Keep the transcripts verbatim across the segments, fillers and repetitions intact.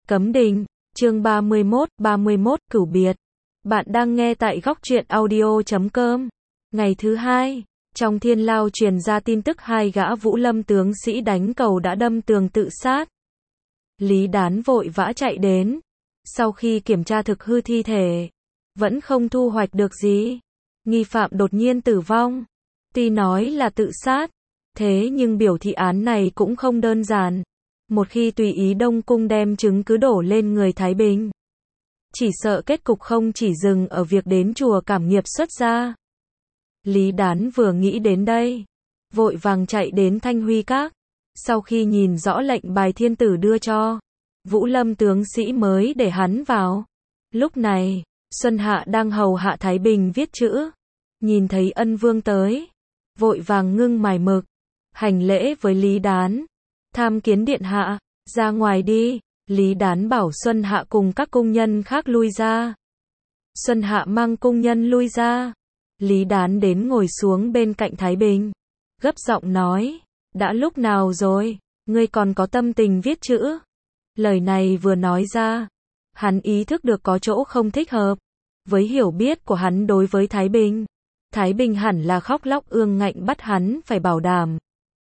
Cấm Đình, chương ba mươi mốt, ba mươi mốt, Cửu Biệt. Bạn đang nghe tại góc truyện audio chấm com. Ngày thứ hai, trong Thiên Lao truyền ra tin tức hai gã Vũ Lâm tướng sĩ đánh cầu đã đâm tường tự sát. Lý Đán vội vã chạy đến. Sau khi kiểm tra thực hư thi thể, vẫn không thu hoạch được gì. Nghi phạm đột nhiên tử vong. Tuy nói là tự sát, thế nhưng biểu thị án này cũng không đơn giản. Một khi tùy ý Đông Cung đem chứng cứ đổ lên người Thái Bình, chỉ sợ kết cục không chỉ dừng ở việc đến chùa cảm nghiệp xuất gia. Lý Đán vừa nghĩ đến đây, vội vàng chạy đến Thanh Huy Các. Sau khi nhìn rõ lệnh bài thiên tử đưa cho, Vũ Lâm tướng sĩ mới để hắn vào. Lúc này, Xuân Hạ đang hầu hạ Thái Bình viết chữ. Nhìn thấy Ân Vương tới, vội vàng ngưng mài mực, hành lễ với Lý Đán. Tham kiến điện hạ, ra ngoài đi. Lý Đán bảo Xuân Hạ cùng các cung nhân khác lui ra. Xuân Hạ mang cung nhân lui ra. Lý Đán đến ngồi xuống bên cạnh Thái Bình, gấp giọng nói, đã lúc nào rồi, ngươi còn có tâm tình viết chữ? Lời này vừa nói ra, hắn ý thức được có chỗ không thích hợp. Với hiểu biết của hắn đối với Thái Bình, Thái Bình hẳn là khóc lóc ương ngạnh bắt hắn phải bảo đảm.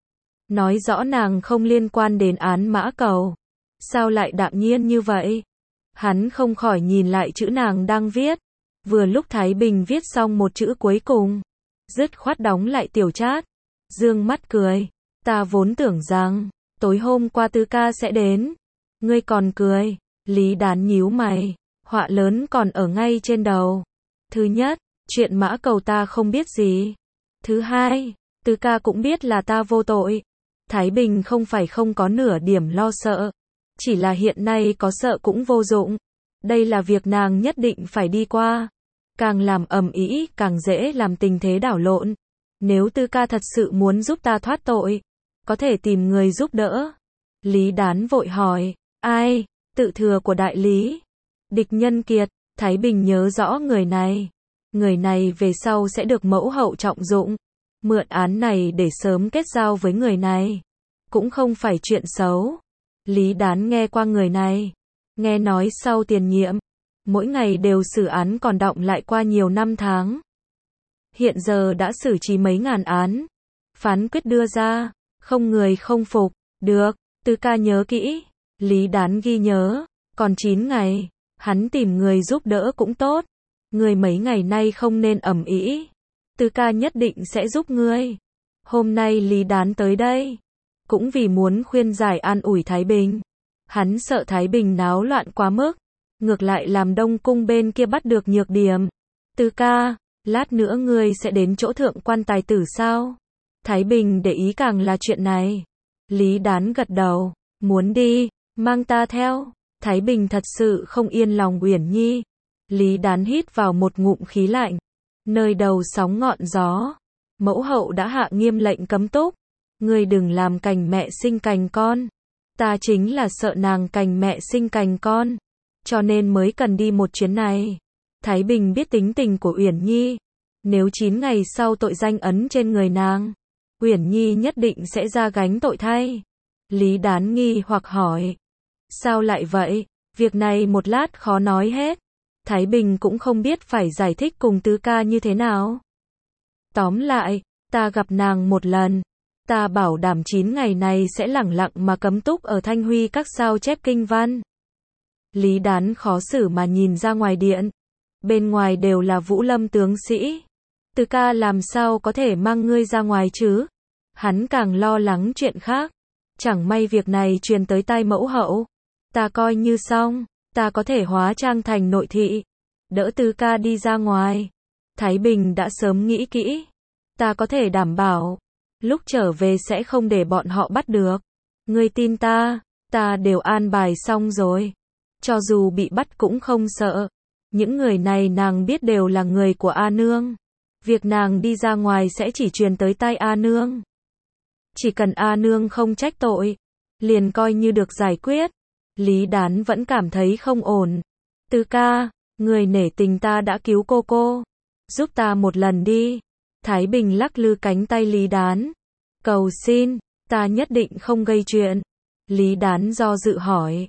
Nói rõ nàng không liên quan đến án mã cầu. Sao lại đạm nhiên như vậy? Hắn không khỏi nhìn lại chữ nàng đang viết. Vừa lúc Thái Bình viết xong một chữ cuối cùng, dứt khoát đóng lại tiểu trát, dương mắt cười. Ta vốn tưởng rằng, tối hôm qua Tứ ca sẽ đến. Ngươi còn cười. Lý Đán nhíu mày. Họa lớn còn ở ngay trên đầu. Thứ nhất, chuyện mã cầu ta không biết gì. Thứ hai, Tứ ca cũng biết là ta vô tội. Thái Bình không phải không có nửa điểm lo sợ. Chỉ là hiện nay có sợ cũng vô dụng. Đây là việc nàng nhất định phải đi qua. Càng làm ầm ĩ, càng dễ làm tình thế đảo lộn. Nếu Tư ca thật sự muốn giúp ta thoát tội, có thể tìm người giúp đỡ. Lý Đán vội hỏi, ai? Tự thừa của đại lý. Địch Nhân Kiệt. Thái Bình nhớ rõ người này. Người này về sau sẽ được mẫu hậu trọng dụng. Mượn án này để sớm kết giao với người này, cũng không phải chuyện xấu. Lý Đán nghe qua người này, nghe nói sau tiền nhiệm, mỗi ngày đều xử án còn đọng lại qua nhiều năm tháng. Hiện giờ đã xử trí mấy ngàn án. Phán quyết đưa ra, không người không phục. Được, Tư ca nhớ kỹ. Lý Đán ghi nhớ. Còn chín ngày, hắn tìm người giúp đỡ cũng tốt. Người mấy ngày nay không nên ầm ĩ. Tư ca nhất định sẽ giúp ngươi. Hôm nay Lý Đán tới đây, cũng vì muốn khuyên giải an ủi Thái Bình. Hắn sợ Thái Bình náo loạn quá mức, ngược lại làm Đông Cung bên kia bắt được nhược điểm. Tư ca, lát nữa ngươi sẽ đến chỗ thượng quan tài tử sao? Thái Bình để ý càng là chuyện này. Lý Đán gật đầu, muốn đi, mang ta theo. Thái Bình thật sự không yên lòng Uyển Nhi. Lý Đán hít vào một ngụm khí lạnh. Nơi đầu sóng ngọn gió, mẫu hậu đã hạ nghiêm lệnh cấm túc. Ngươi đừng làm cành mẹ sinh cành con. Ta chính là sợ nàng cành mẹ sinh cành con, cho nên mới cần đi một chuyến này. Thái Bình biết tính tình của Uyển Nhi. Nếu chín ngày sau tội danh ấn trên người nàng, Uyển Nhi nhất định sẽ ra gánh tội thay. Lý Đán nghi hoặc hỏi, sao lại vậy? Việc này một lát khó nói hết. Thái Bình cũng không biết phải giải thích cùng Tứ ca như thế nào. Tóm lại, ta gặp nàng một lần. Ta bảo đảm chín ngày này sẽ lẳng lặng mà cấm túc ở Thanh Huy Các sao chép kinh văn. Lý Đán khó xử mà nhìn ra ngoài điện. Bên ngoài đều là Vũ Lâm tướng sĩ. Tứ ca làm sao có thể mang ngươi ra ngoài chứ? Hắn càng lo lắng chuyện khác. Chẳng may việc này truyền tới tai mẫu hậu. Ta coi như xong. Ta có thể hóa trang thành nội thị, đỡ Tứ ca đi ra ngoài. Thái Bình đã sớm nghĩ kỹ. Ta có thể đảm bảo, lúc trở về sẽ không để bọn họ bắt được. Ngươi tin ta, ta đều an bài xong rồi. Cho dù bị bắt cũng không sợ. Những người này nàng biết đều là người của A Nương. Việc nàng đi ra ngoài sẽ chỉ truyền tới tai A Nương. Chỉ cần A Nương không trách tội, liền coi như được giải quyết. Lý Đán vẫn cảm thấy không ổn. Tứ ca, người nể tình ta đã cứu cô cô. Giúp ta một lần đi. Thái Bình lắc lư cánh tay Lý Đán. Cầu xin, ta nhất định không gây chuyện. Lý Đán do dự hỏi.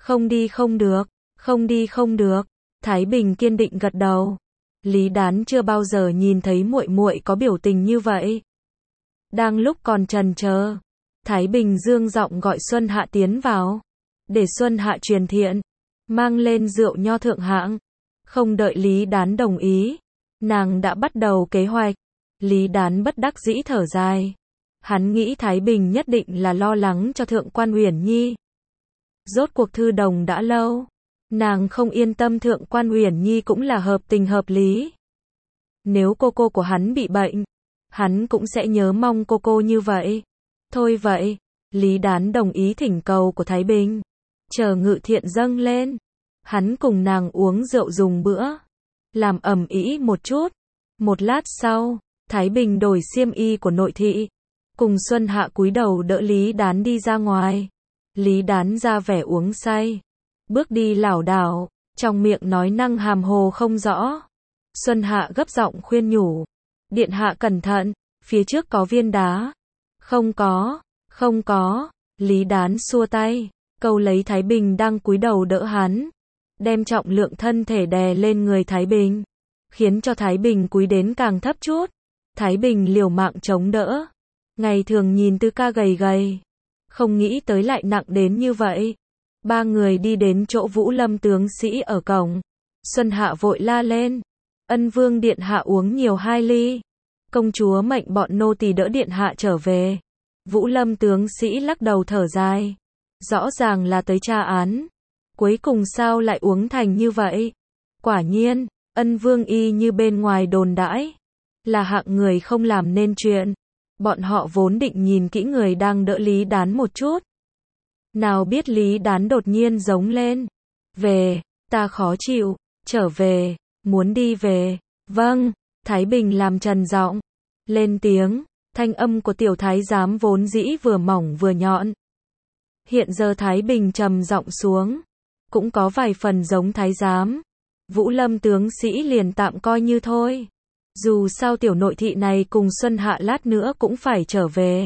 Không đi không được, không đi không được. Thái Bình kiên định gật đầu. Lý Đán chưa bao giờ nhìn thấy muội muội có biểu tình như vậy. Đang lúc còn chần chờ, Thái Bình dương giọng gọi Xuân Hạ tiến vào, để Xuân Hạ truyền thiện, mang lên rượu nho thượng hạng. Không đợi Lý Đán đồng ý, nàng đã bắt đầu kế hoạch. Lý Đán bất đắc dĩ thở dài. Hắn nghĩ Thái Bình nhất định là lo lắng cho Thượng quan Uyển Nhi. Rốt cuộc thư đồng đã lâu, nàng không yên tâm Thượng quan Uyển Nhi cũng là hợp tình hợp lý. Nếu cô cô của hắn bị bệnh, hắn cũng sẽ nhớ mong cô cô như vậy. Thôi vậy, Lý Đán đồng ý thỉnh cầu của Thái Bình. Chờ Ngự Thiện dâng lên, hắn cùng nàng uống rượu dùng bữa, làm ầm ĩ một chút. Một lát sau, Thái Bình đổi xiêm y của nội thị, cùng Xuân Hạ cúi đầu đỡ Lý Đán đi ra ngoài. Lý Đán ra vẻ uống say, bước đi lảo đảo, trong miệng nói năng hàm hồ không rõ. Xuân Hạ gấp giọng khuyên nhủ, điện hạ cẩn thận, phía trước có viên đá. Không có, không có. Lý Đán xua tay, câu lấy Thái Bình đang cúi đầu đỡ hắn, đem trọng lượng thân thể đè lên người Thái Bình, khiến cho Thái Bình cúi đến càng thấp chút. Thái Bình liều mạng chống đỡ. Ngày thường nhìn Tư Ca gầy gầy, không nghĩ tới lại nặng đến như vậy. Ba người đi đến chỗ Vũ Lâm tướng sĩ ở cổng. Xuân Hạ vội la lên, Ân Vương điện hạ uống nhiều hai ly. Công chúa mệnh bọn nô tỳ đỡ điện hạ trở về. Vũ Lâm tướng sĩ lắc đầu thở dài. Rõ ràng là tới tra án, cuối cùng sao lại uống thành như vậy? Quả nhiên, Ân Vương y như bên ngoài đồn đãi, là hạng người không làm nên chuyện. Bọn họ vốn định nhìn kỹ người đang đỡ Lý Đán một chút. Nào biết Lý Đán đột nhiên giống lên. Về, ta khó chịu, trở về, muốn đi về. Vâng, Thái Bình làm trần giọng, lên tiếng, thanh âm của tiểu thái giám vốn dĩ vừa mỏng vừa nhọn. Hiện giờ Thái Bình trầm giọng xuống, cũng có vài phần giống thái giám. Vũ Lâm tướng sĩ liền tạm coi như thôi. Dù sao tiểu nội thị này cùng Xuân Hạ lát nữa cũng phải trở về.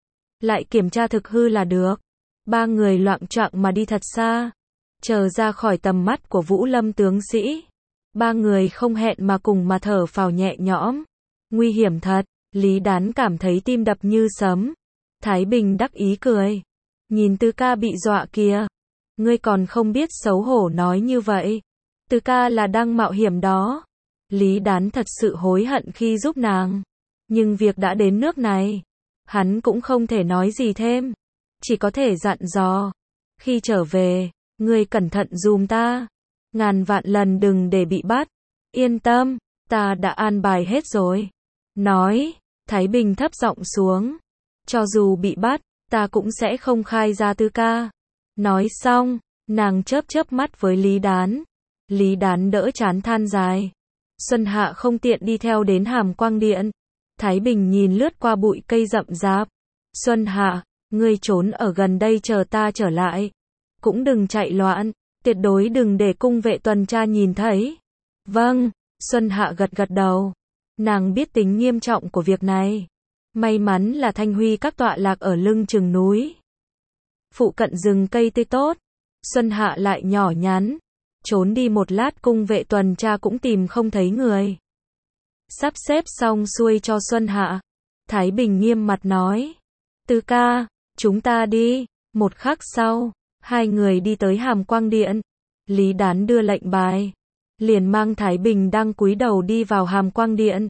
Lại kiểm tra thực hư là được. Ba người loạng choạng mà đi thật xa. Chờ ra khỏi tầm mắt của Vũ Lâm tướng sĩ. Ba người không hẹn mà cùng mà thở phào nhẹ nhõm. Nguy hiểm thật, Lý Đán cảm thấy tim đập như sấm. Thái Bình đắc ý cười. Nhìn Tư Ca bị dọa kìa. Ngươi còn không biết xấu hổ nói như vậy. Tư Ca là đang mạo hiểm đó. Lý Đán thật sự hối hận khi giúp nàng. Nhưng việc đã đến nước này, hắn cũng không thể nói gì thêm. Chỉ có thể dặn dò. Khi trở về, ngươi cẩn thận giùm ta. Ngàn vạn lần đừng để bị bắt. Yên tâm, ta đã an bài hết rồi. Nói, Thái Bình thấp giọng xuống. Cho dù bị bắt, ta cũng sẽ không khai ra Tư Ca. Nói xong, nàng chớp chớp mắt với Lý Đán. Lý Đán đỡ chán than dài. Xuân Hạ không tiện đi theo đến Hàm Quang Điện. Thái Bình nhìn lướt qua bụi cây rậm rạp. Xuân Hạ, ngươi trốn ở gần đây chờ ta trở lại. Cũng đừng chạy loạn, tuyệt đối đừng để cung vệ tuần tra nhìn thấy. Vâng, Xuân Hạ gật gật đầu. Nàng biết tính nghiêm trọng của việc này. May mắn là Thanh Huy các tọa lạc ở lưng chừng núi. Phụ cận rừng cây tươi tốt. Xuân Hạ lại nhỏ nhắn. Trốn đi một lát cung vệ tuần tra cũng tìm không thấy người. Sắp xếp xong xuôi cho Xuân Hạ. Thái Bình nghiêm mặt nói. Tư Ca, chúng ta đi. Một khắc sau, hai người đi tới Hàm Quang Điện. Lý Đán đưa lệnh bài. Liền mang Thái Bình đang cúi đầu đi vào Hàm Quang Điện.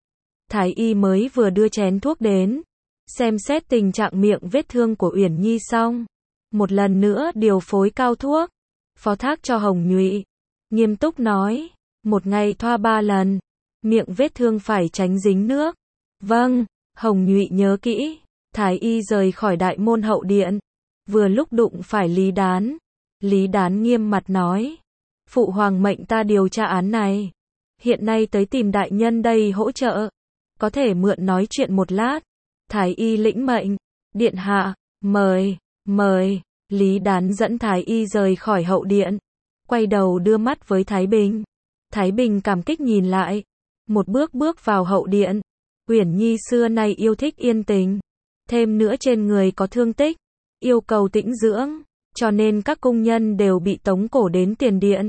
Thái y mới vừa đưa chén thuốc đến. Xem xét tình trạng miệng vết thương của Uyển Nhi xong. Một lần nữa điều phối cao thuốc. Phó thác cho Hồng Nhụy. Nghiêm túc nói. Một ngày thoa ba lần. Miệng vết thương phải tránh dính nước. Vâng, Hồng Nhụy nhớ kỹ. Thái y rời khỏi đại môn hậu điện. Vừa lúc đụng phải Lý Đán. Lý Đán nghiêm mặt nói. Phụ hoàng mệnh ta điều tra án này. Hiện nay tới tìm đại nhân đây hỗ trợ. Có thể mượn nói chuyện một lát. Thái y lĩnh mệnh. Điện hạ, mời, mời. Lý Đán dẫn Thái y rời khỏi hậu điện. Quay đầu đưa mắt với Thái Bình. Thái Bình cảm kích nhìn lại. Một bước bước vào hậu điện. Uyển Nhi xưa nay yêu thích yên tình. Thêm nữa trên người có thương tích. Yêu cầu tĩnh dưỡng. cho nên các cung nhân đều bị tống cổ đến tiền điện.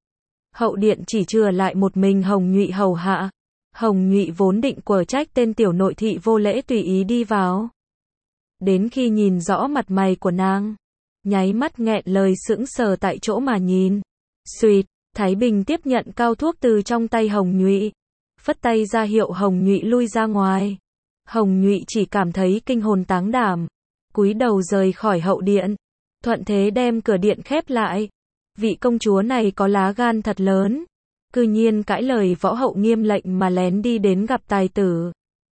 Hậu điện chỉ chừa lại một mình Hồng Nhụy hầu hạ. Hồng Nhụy vốn định quở trách tên tiểu nội thị vô lễ tùy ý đi vào. Đến khi nhìn rõ mặt mày của nàng, nháy mắt nghẹn lời sững sờ tại chỗ mà nhìn. Xuỵt, Thái Bình tiếp nhận cao thuốc từ trong tay Hồng Nhụy, phất tay ra hiệu Hồng Nhụy lui ra ngoài. Hồng Nhụy chỉ cảm thấy kinh hồn táng đảm, cúi đầu rời khỏi hậu điện, thuận thế đem cửa điện khép lại. Vị công chúa này có lá gan thật lớn, cư nhiên cãi lời võ hậu nghiêm lệnh mà lén đi đến gặp tài tử.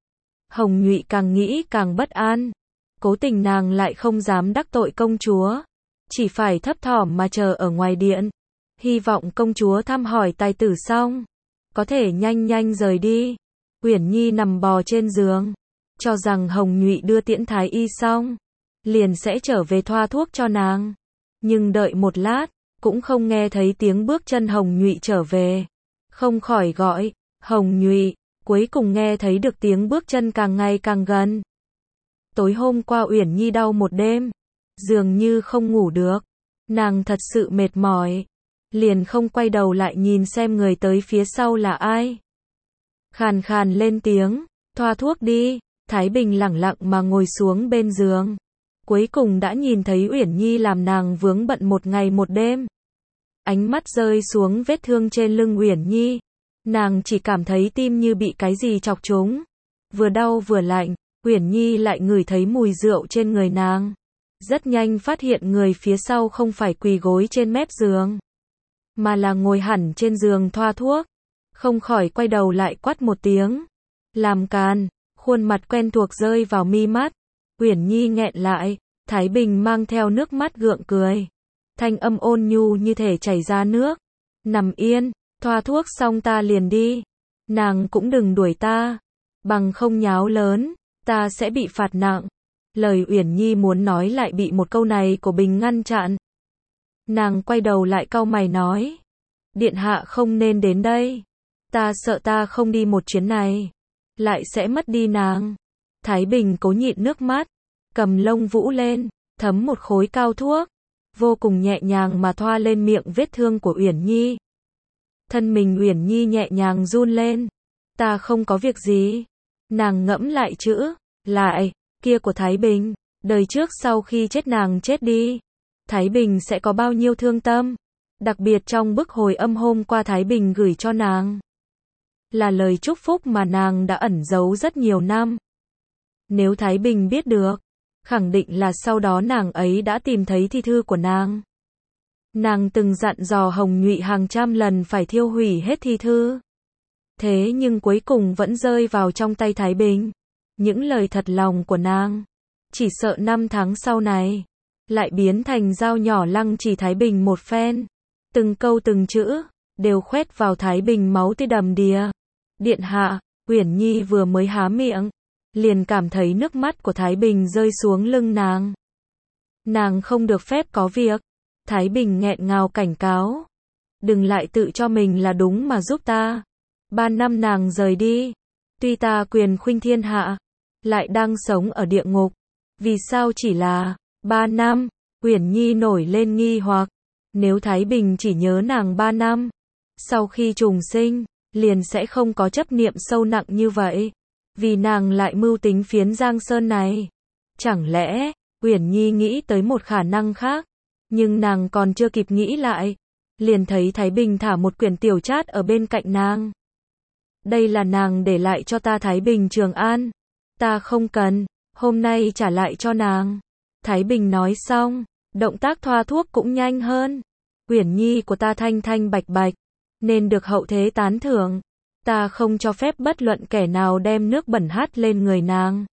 Hồng Nhụy càng nghĩ càng bất an, cố tình nàng lại không dám đắc tội công chúa, chỉ phải thấp thỏm mà chờ ở ngoài điện, hy vọng công chúa thăm hỏi tài tử xong, có thể nhanh nhanh rời đi. Uyển Nhi nằm bò trên giường, cho rằng Hồng Nhụy đưa tiễn thái y xong, liền sẽ trở về thoa thuốc cho nàng. Nhưng đợi một lát, cũng không nghe thấy tiếng bước chân Hồng Nhụy trở về. Không khỏi gọi, Hồng Nhụy, cuối cùng nghe thấy được tiếng bước chân càng ngày càng gần. Tối hôm qua Uyển Nhi đau một đêm, dường như không ngủ được, nàng thật sự mệt mỏi, liền không quay đầu lại nhìn xem người tới phía sau là ai. Khàn khàn lên tiếng, thoa thuốc đi. Thái Bình lẳng lặng mà ngồi xuống bên giường. Cuối cùng đã nhìn thấy Uyển Nhi làm nàng vướng bận một ngày một đêm. Ánh mắt rơi xuống vết thương trên lưng Uyển Nhi. Nàng chỉ cảm thấy tim như bị cái gì chọc trúng. Vừa đau vừa lạnh, Uyển Nhi lại ngửi thấy mùi rượu trên người nàng. Rất nhanh phát hiện người phía sau không phải quỳ gối trên mép giường, mà là ngồi hẳn trên giường thoa thuốc. Không khỏi quay đầu lại quát một tiếng. Làm càn, khuôn mặt quen thuộc rơi vào mi mắt. Uyển Nhi nghẹn lại, Thái Bình mang theo nước mắt gượng cười. Thanh âm ôn nhu như thể chảy ra nước. Nằm yên, thoa thuốc xong ta liền đi. Nàng cũng đừng đuổi ta, bằng không nháo lớn, ta sẽ bị phạt nặng. Lời Uyển Nhi muốn nói lại bị một câu này của Bình ngăn chặn. Nàng quay đầu lại cau mày nói. Điện hạ không nên đến đây. Ta sợ ta không đi một chuyến này, lại sẽ mất đi nàng. Thái Bình cố nhịn nước mắt, cầm lông vũ lên, thấm một khối cao thuốc, vô cùng nhẹ nhàng mà thoa lên miệng vết thương của Uyển Nhi. Thân mình Uyển Nhi nhẹ nhàng run lên. Ta không có việc gì. Nàng ngẫm lại chữ, lại, kia của Thái Bình, đời trước sau khi chết nàng chết đi, Thái Bình sẽ có bao nhiêu thương tâm. Đặc biệt trong bức hồi âm hôm qua Thái Bình gửi cho nàng, là lời chúc phúc mà nàng đã ẩn giấu rất nhiều năm. Nếu Thái Bình biết được, khẳng định là sau đó nàng ấy đã tìm thấy thi thư của nàng. Nàng từng dặn dò Hồng Nhụy hàng trăm lần phải thiêu hủy hết thi thư. Thế nhưng cuối cùng vẫn rơi vào trong tay Thái Bình. Những lời thật lòng của nàng, chỉ sợ năm tháng sau này, lại biến thành dao nhỏ lăng chỉ Thái Bình một phen. Từng câu từng chữ, đều khoét vào Thái Bình máu tươi đầm đìa. Điện hạ, Uyển Nhi vừa mới há miệng, liền cảm thấy nước mắt của Thái Bình rơi xuống lưng nàng. Nàng không được phép có việc. Thái Bình nghẹn ngào cảnh cáo. Đừng lại tự cho mình là đúng mà giúp ta. Ba năm nàng rời đi, tuy ta quyền khuynh thiên hạ, lại đang sống ở địa ngục. Vì sao chỉ là ba năm? Uyển Nhi nổi lên nghi hoặc. Nếu Thái Bình chỉ nhớ nàng ba năm, sau khi trùng sinh, liền sẽ không có chấp niệm sâu nặng như vậy. Vì nàng lại mưu tính phiến Giang Sơn này. Chẳng lẽ, Uyển Nhi nghĩ tới một khả năng khác, nhưng nàng còn chưa kịp nghĩ lại, liền thấy Thái Bình thả một quyển tiểu trát ở bên cạnh nàng. Đây là nàng để lại cho ta Thái Bình Trường An. Ta không cần, hôm nay trả lại cho nàng. Thái Bình nói xong, động tác thoa thuốc cũng nhanh hơn. Uyển Nhi của ta thanh thanh bạch bạch, nên được hậu thế tán thưởng. Ta không cho phép bất luận kẻ nào đem nước bẩn hắt lên người nàng.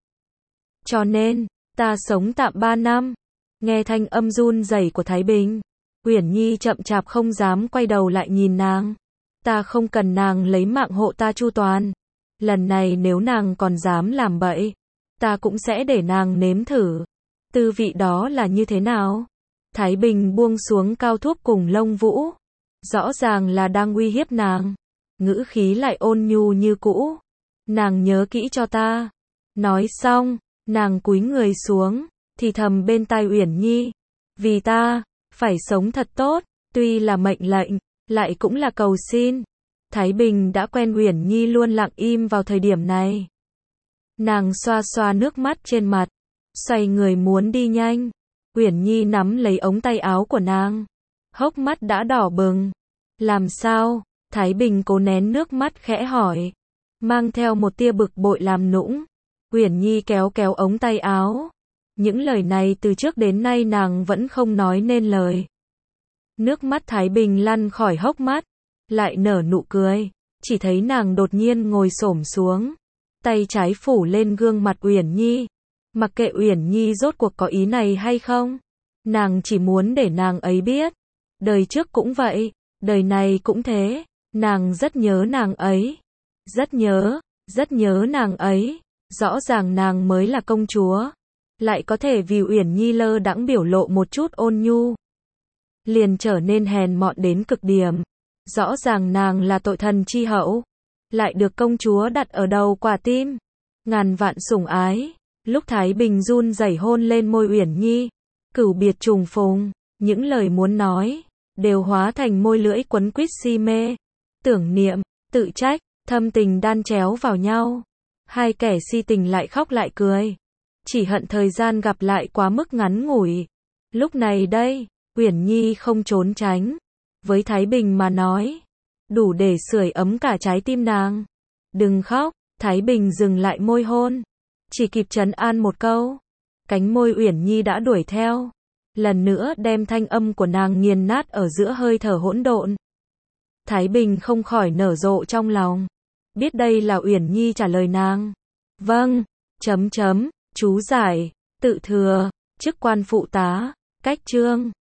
Cho nên, ta sống tạm ba năm. Nghe thanh âm run rẩy của Thái Bình, Uyển Nhi chậm chạp không dám quay đầu lại nhìn nàng. Ta không cần nàng lấy mạng hộ ta chu toàn. Lần này nếu nàng còn dám làm bậy, ta cũng sẽ để nàng nếm thử. Tư vị đó là như thế nào? Thái Bình buông xuống cao thuốc cùng lông vũ. Rõ ràng là đang uy hiếp nàng. Ngữ khí lại ôn nhu như cũ. Nàng nhớ kỹ cho ta. Nói xong, nàng cúi người xuống, thì thầm bên tai Uyển Nhi. Vì ta, phải sống thật tốt, tuy là mệnh lệnh, lại cũng là cầu xin. Thái Bình đã quen Uyển Nhi luôn lặng im vào thời điểm này. Nàng xoa xoa nước mắt trên mặt, xoay người muốn đi nhanh. Uyển Nhi nắm lấy ống tay áo của nàng, hốc mắt đã đỏ bừng. Làm sao? Thái Bình cố nén nước mắt khẽ hỏi, mang theo một tia bực bội làm nũng. Uyển Nhi kéo kéo ống tay áo. Những lời này từ trước đến nay nàng vẫn không nói nên lời. Nước mắt Thái Bình lăn khỏi hốc mắt, lại nở nụ cười. Chỉ thấy nàng đột nhiên ngồi xổm xuống, tay trái phủ lên gương mặt Uyển Nhi. Mặc kệ Uyển Nhi rốt cuộc có ý này hay không, nàng chỉ muốn để nàng ấy biết. Đời trước cũng vậy, đời này cũng thế. Nàng rất nhớ nàng ấy. Rất nhớ, rất nhớ nàng ấy. Rõ ràng nàng mới là công chúa, lại có thể vì Uyển Nhi lơ đãng biểu lộ một chút ôn nhu, liền trở nên hèn mọn đến cực điểm. Rõ ràng nàng là tội thần chi hậu, lại được công chúa đặt ở đầu quả tim, ngàn vạn sủng ái. Lúc Thái Bình run rẩy hôn lên môi Uyển Nhi, cửu biệt trùng phùng, những lời muốn nói đều hóa thành môi lưỡi quấn quýt si mê, tưởng niệm, tự trách, thâm tình đan chéo vào nhau. Hai kẻ si tình lại khóc lại cười, chỉ hận thời gian gặp lại quá mức ngắn ngủi. Lúc này đây, Uyển Nhi không trốn tránh, với Thái Bình mà nói, đủ để sưởi ấm cả trái tim nàng. Đừng khóc. Thái Bình dừng lại môi hôn, chỉ kịp trấn an một câu. Cánh môi Uyển Nhi đã đuổi theo, lần nữa đem thanh âm của nàng nghiền nát ở giữa hơi thở hỗn độn. Thái Bình không khỏi nở rộ trong lòng, biết đây là Uyển Nhi trả lời nàng. Vâng, chấm chấm, chú giải, tự thừa, chức quan phụ tá, cách trương.